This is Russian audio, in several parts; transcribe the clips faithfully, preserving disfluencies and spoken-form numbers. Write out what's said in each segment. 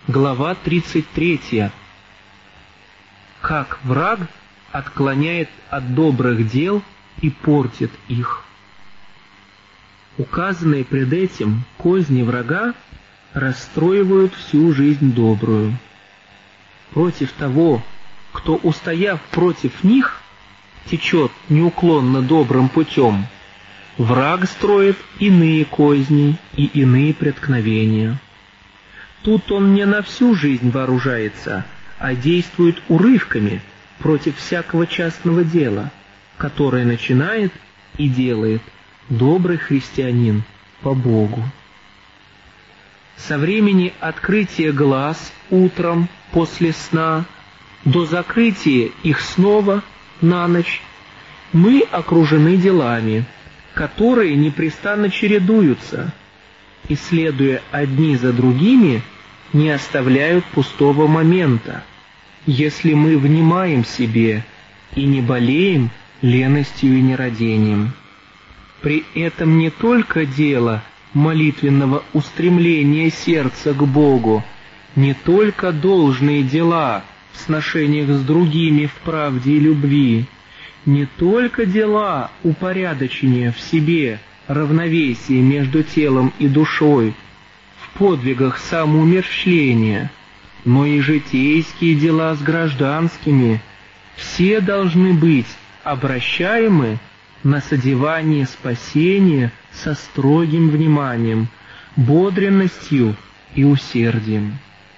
Глава тридцать третья. Как враг отклоняет от добрых дел и портит их. Указанные пред этим козни врага расстроивают всю жизнь добрую. Против того, кто, устояв против них, течет неуклонно добрым путем, враг строит иные козни и иные преткновения. Тут он не на всю жизнь вооружается, а действует урывками против всякого частного дела, которое начинает и делает добрый христианин по Богу. Со времени открытия глаз утром после сна до закрытия их снова на ночь мы окружены делами, которые непрестанно чередуются, и, следуя одни за другими, не оставляют пустого момента, если мы внимаем себе и не болеем леностью и нерадением. При этом не только дело молитвенного устремления сердца к Богу, не только должные дела в сношениях с другими в правде и любви, не только дела упорядочения в себе равновесия между телом и душой, в подвигах самоумерщвления, но и житейские дела с гражданскими, все должны быть обращаемы на содевание спасения со строгим вниманием, бодренностью и усердием.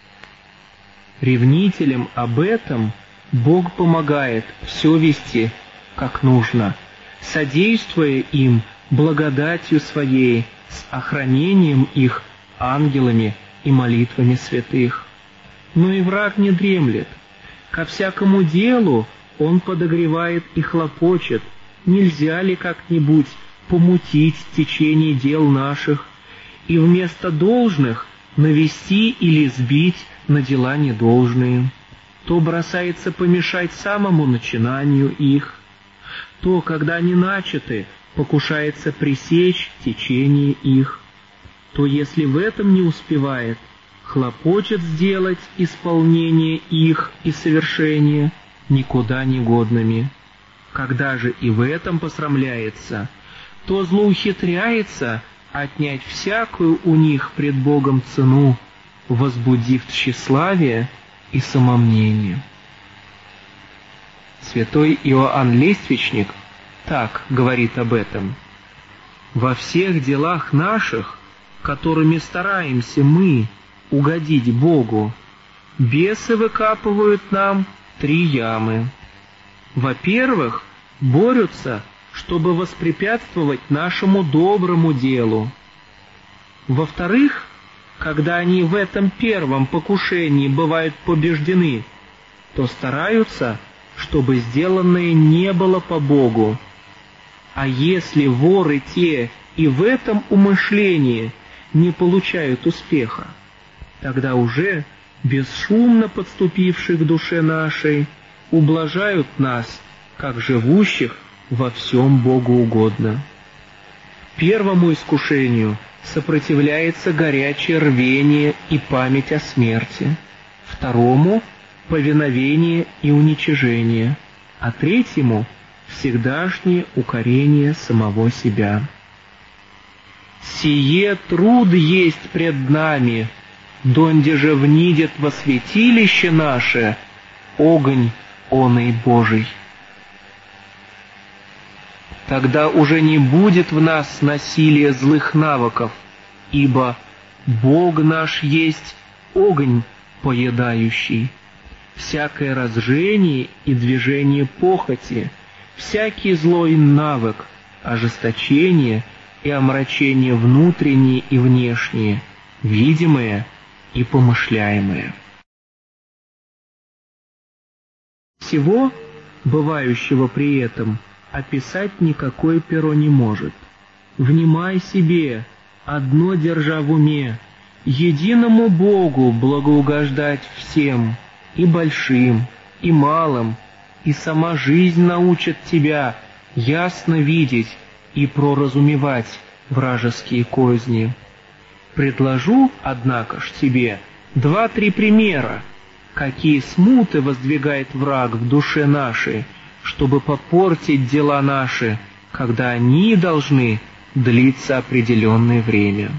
Ревнителям об этом Бог помогает все вести как нужно, содействуя им благодатью Своей с охранением их ангелами и молитвами святых. Но и враг не дремлет. Ко всякому делу он подогревает и хлопочет, нельзя ли как-нибудь помутить течение дел наших и вместо должных навести или сбить на дела недолжные. То бросается помешать самому начинанию их, то, когда они начаты, покушается пресечь течение их, то, если в этом не успевает, хлопочет сделать исполнение их и совершение никуда не годными. Когда же и в этом посрамляется, то злоухитряется отнять всякую у них пред Богом цену, возбудив тщеславие и самомнение. Святой Иоанн Лествичник так говорит об этом: «Во всех делах наших, которыми стараемся мы угодить Богу, бесы выкапывают нам три ямы. Во-первых, борются, чтобы воспрепятствовать нашему доброму делу. Во-вторых, когда они в этом первом покушении бывают побеждены, то стараются, чтобы сделанное не было по Богу. А если воры те и в этом умышлении не получают успеха, тогда уже, бесшумно подступившие к душе нашей, ублажают нас, как живущих во всем Богу угодно. Первому искушению сопротивляется горячее рвение и память о смерти, второму — повиновение и уничижение, а третьему — всегдашнее укорение самого себя. Сие труд есть пред нами, донде же внидет во святилище наше огонь оный Божий. Тогда уже не будет в нас насилия злых навыков, ибо Бог наш есть огонь поедающий. Всякое разжение и движение похоти, всякий злой навык, ожесточение и омрачение внутренние и внешние, видимые и помышляемые. Всего, бывающего при этом, описать никакое перо не может. Внимай себе, одно держа в уме, единому Богу благоугождать всем, и большим, и малым, и сама жизнь научит тебя ясно видеть и проразумевать вражеские козни. Предложу, однако ж, тебе два-три примера, какие смуты воздвигает враг в душе нашей, чтобы попортить дела наши, когда они должны длиться определенное время.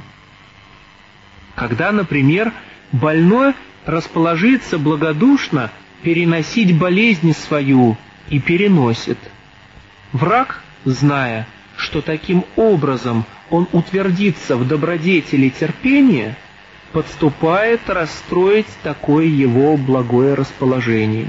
Когда, например, больной расположится благодушно переносить болезнь свою и переносит, враг, зная, что таким образом он утвердится в добродетели терпения, подступает расстроить такое его благое расположение.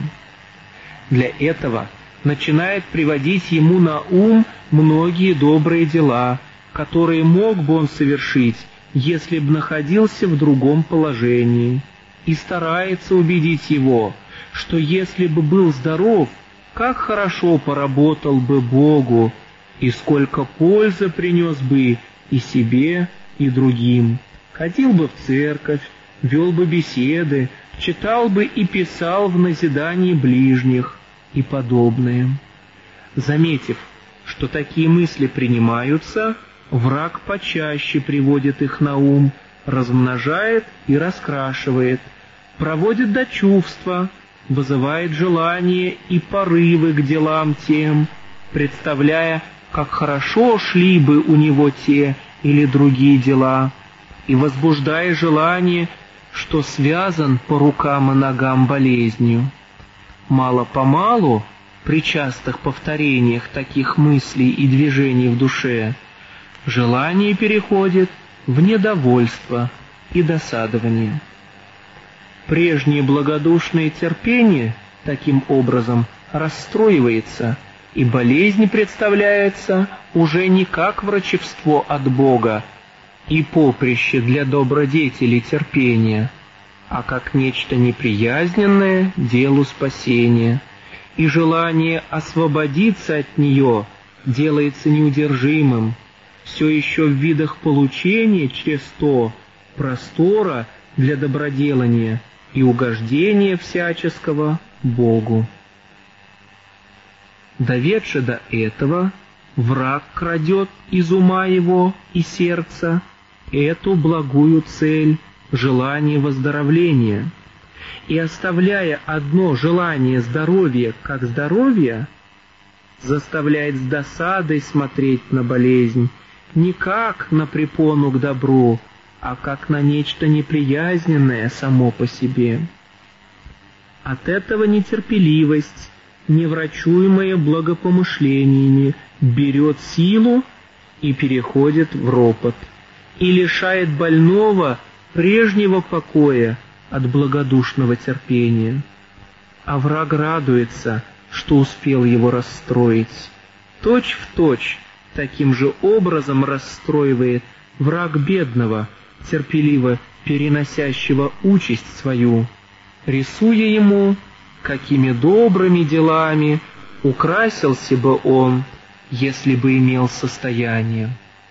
Для этого начинает приводить ему на ум многие добрые дела, которые мог бы он совершить, если бы находился в другом положении, и старается убедить его, что если бы был здоров, как хорошо поработал бы Богу, и сколько пользы принес бы и себе, и другим. Ходил бы в церковь, вел бы беседы, читал бы и писал в назидании ближних и подобное. Заметив, что такие мысли принимаются, враг почаще приводит их на ум, размножает и раскрашивает, проводит до чувства, вызывает желания и порывы к делам тем, представляя, как хорошо шли бы у него те или другие дела, и возбуждая желание, что связан по рукам и ногам болезнью. Мало-помалу, при частых повторениях таких мыслей и движений в душе, желание переходит в недовольство и досадование. Прежнее благодушное терпение таким образом расстроивается, и болезнь представляется уже не как врачевство от Бога и поприще для добродетели терпения, а как нечто неприязненное делу спасения, и желание освободиться от нее делается неудержимым, все еще в видах получения через то простора для доброделания и угождения всяческого Богу. Доведши до этого, враг крадет из ума его и сердца эту благую цель желание выздоровления, и, оставляя одно желание здоровья как здоровье, заставляет с досадой смотреть на болезнь не как на препону к добру, а как на нечто неприязненное само по себе. От этого нетерпеливость, неврачуемая благопомышлениями, берет силу и переходит в ропот, и лишает больного прежнего покоя от благодушного терпения. А враг радуется, что успел его расстроить. Точь в точь таким же образом расстроивает враг бедного, терпеливо переносящего участь свою, рисуя ему, какими добрыми делами украсился бы он, если бы имел состояние.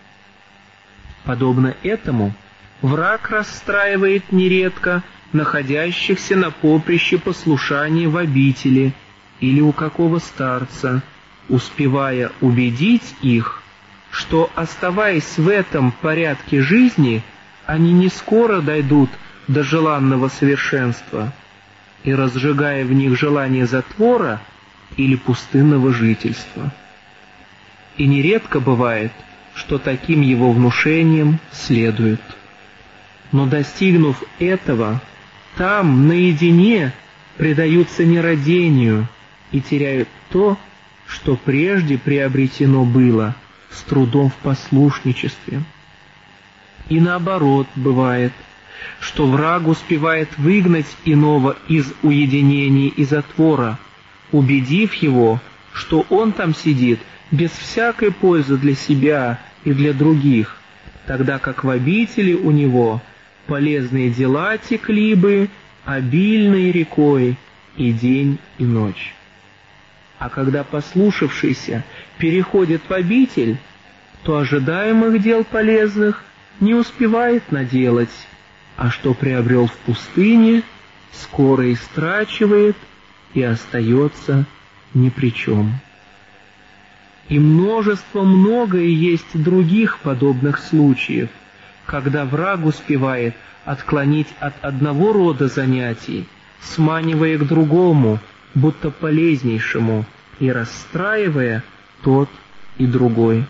Подобно этому, враг расстраивает нередко находящихся на поприще послушания в обители или у какого старца, успевая убедить их, что, оставаясь в этом порядке жизни, они не скоро дойдут до желанного совершенства, и разжигая в них желание затвора или пустынного жительства. И нередко бывает, что таким его внушением следует. Но, достигнув этого, там, наедине, предаются нерадению и теряют то, что прежде приобретено было с трудом в послушничестве. И наоборот бывает, что враг успевает выгнать иного из уединений и затвора, убедив его, что он там сидит без всякой пользы для себя и для других, тогда как в обители у него полезные дела текли бы обильной рекой и день, и ночь. А когда послушавшийся переходит в обитель, то ожидаемых дел полезных не успевает наделать, а что приобрел в пустыне, скоро истрачивает и остается ни при чем. И множество многое есть других подобных случаев, когда враг успевает отклонить от одного рода занятий, сманивая к другому, будто полезнейшему, и расстраивая тот и другой.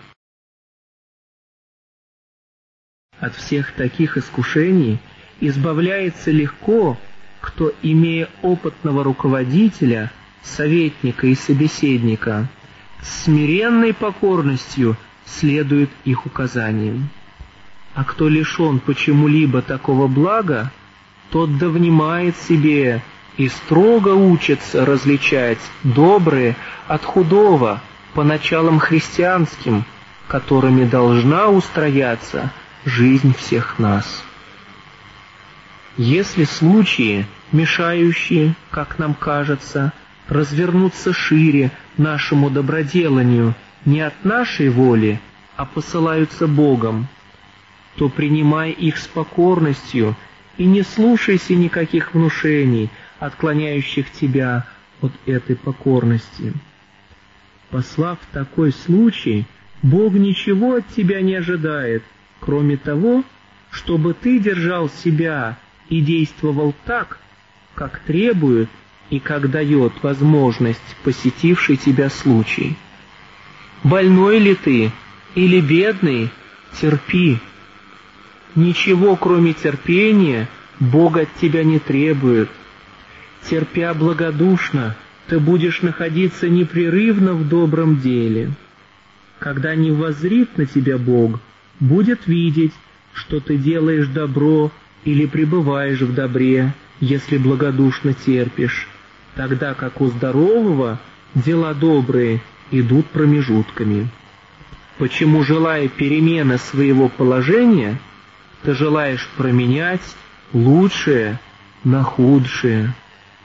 От всех таких искушений избавляется легко, кто, имея опытного руководителя, советника и собеседника, с смиренной покорностью следует их указаниям. А кто лишен почему-либо такого блага, тот да внимает себе и строго учится различать доброе от худого по началам христианским, которыми должна устрояться жизнь всех нас. Если случаи, мешающие, как нам кажется, развернуться шире нашему доброделанию не от нашей воли, а посылаются Богом, то принимай их с покорностью и не слушайся никаких внушений, отклоняющих тебя от этой покорности. Послав такой случай, Бог ничего от тебя не ожидает, кроме того, чтобы ты держал себя и действовал так, как требует и как дает возможность посетивший тебя случай. Больной ли ты или бедный, терпи. Ничего, кроме терпения, Бог от тебя не требует. Терпя благодушно, ты будешь находиться непрерывно в добром деле. Когда не воззрит на тебя Бог, будет видеть, что ты делаешь добро или пребываешь в добре, если благодушно терпишь, тогда как у здорового дела добрые идут промежутками. Почему, желая перемены своего положения, ты желаешь променять лучшее на худшее?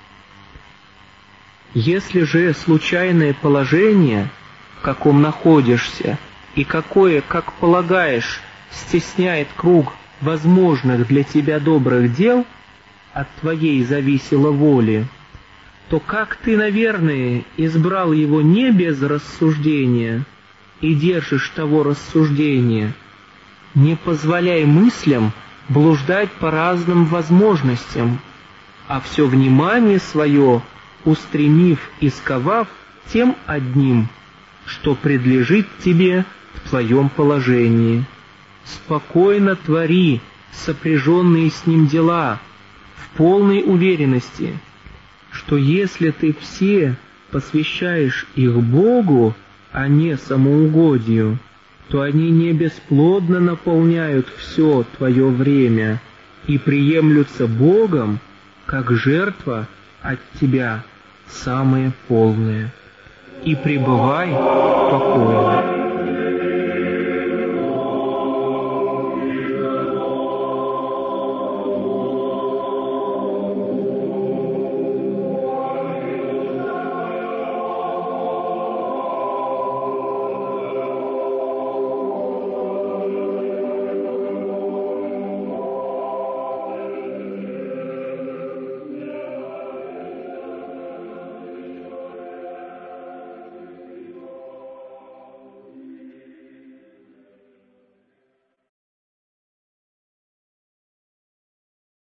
Если же случайное положение, в каком находишься, и какое, как полагаешь, стесняет круг возможных для тебя добрых дел, от твоей зависела воли, то как ты, наверное, избрал его не без рассуждения и держишь того рассуждения, не позволяй мыслям блуждать по разным возможностям, а все внимание свое устремив и сковав тем одним, что предлежит тебе в твоем положении. Спокойно твори сопряженные с ним дела, в полной уверенности, что если ты все посвящаешь их Богу, а не самоугодию, то они не бесплодно наполняют все твое время и приемлются Богом, как жертва от тебя самое полное. И пребывай покойно.